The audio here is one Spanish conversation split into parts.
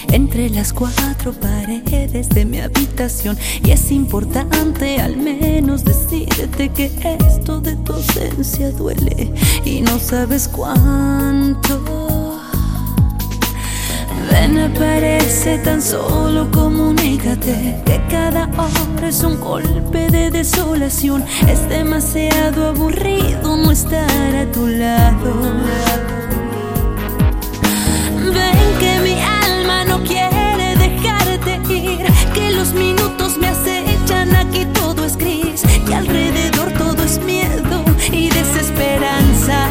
entre las cuatro paredes de mi habitación. Y es importante al menos decirte que esto de tu ausencia duele y no sabes cuánto. Ven, aparece, tan solo comunícate que cada hora es un golpe de desolación. Es demasiado aburrido no estar a tu lado. Ven que mi alma no quiere dejarte ir, que los minutos me acechan, aquí todo es gris y alrededor todo es miedo y desesperanza.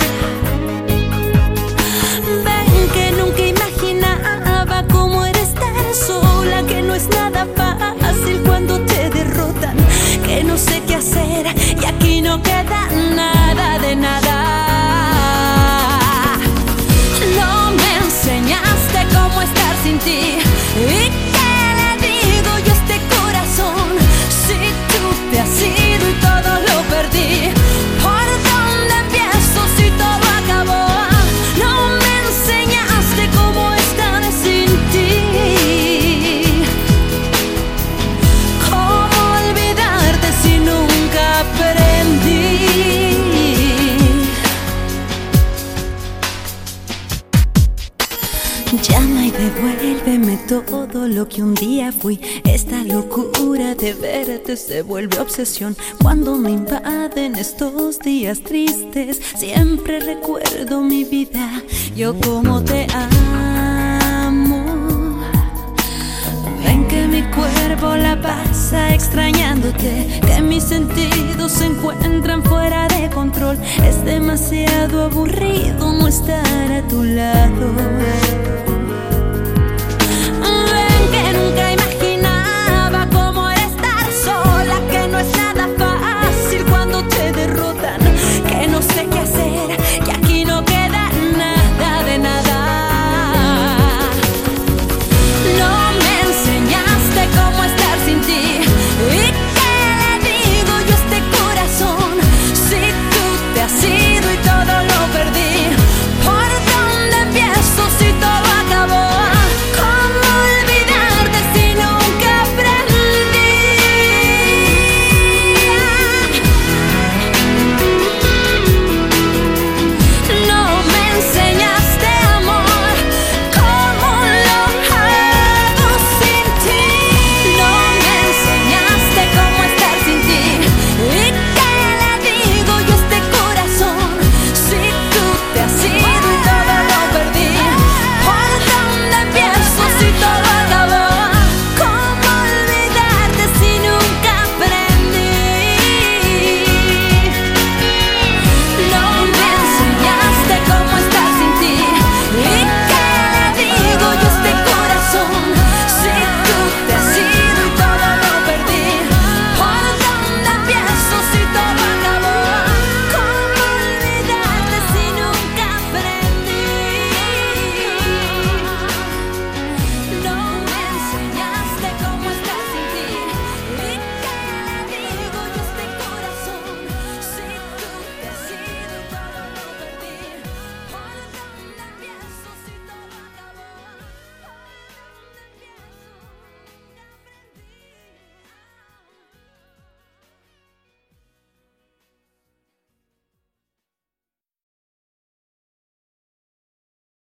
Ven que nunca imaginaba cómo era estar sola, que no es nada fácil cuando te derrotan, que no sé qué hacer y aquí no queda nada de nada. No me enseñaste cómo estar sin ti, ¿y qué le digo yo a este corazón? Si tú te has ido y todo lo perdí, ¿por dónde empiezo si todo acabó? No me enseñaste cómo estar sin ti, cómo olvidarte si nunca aprendí. Llama y devuélveme todo lo que un día fui. Esta locura de verte se vuelve obsesión. Cuando me invaden estos días tristes, siempre recuerdo mi vida, yo como te amo. Ven que mi cuerpo la pasa extrañándote, que mis sentidos se encuentran fuera de control. Es demasiado aburrido no estar a tu lado.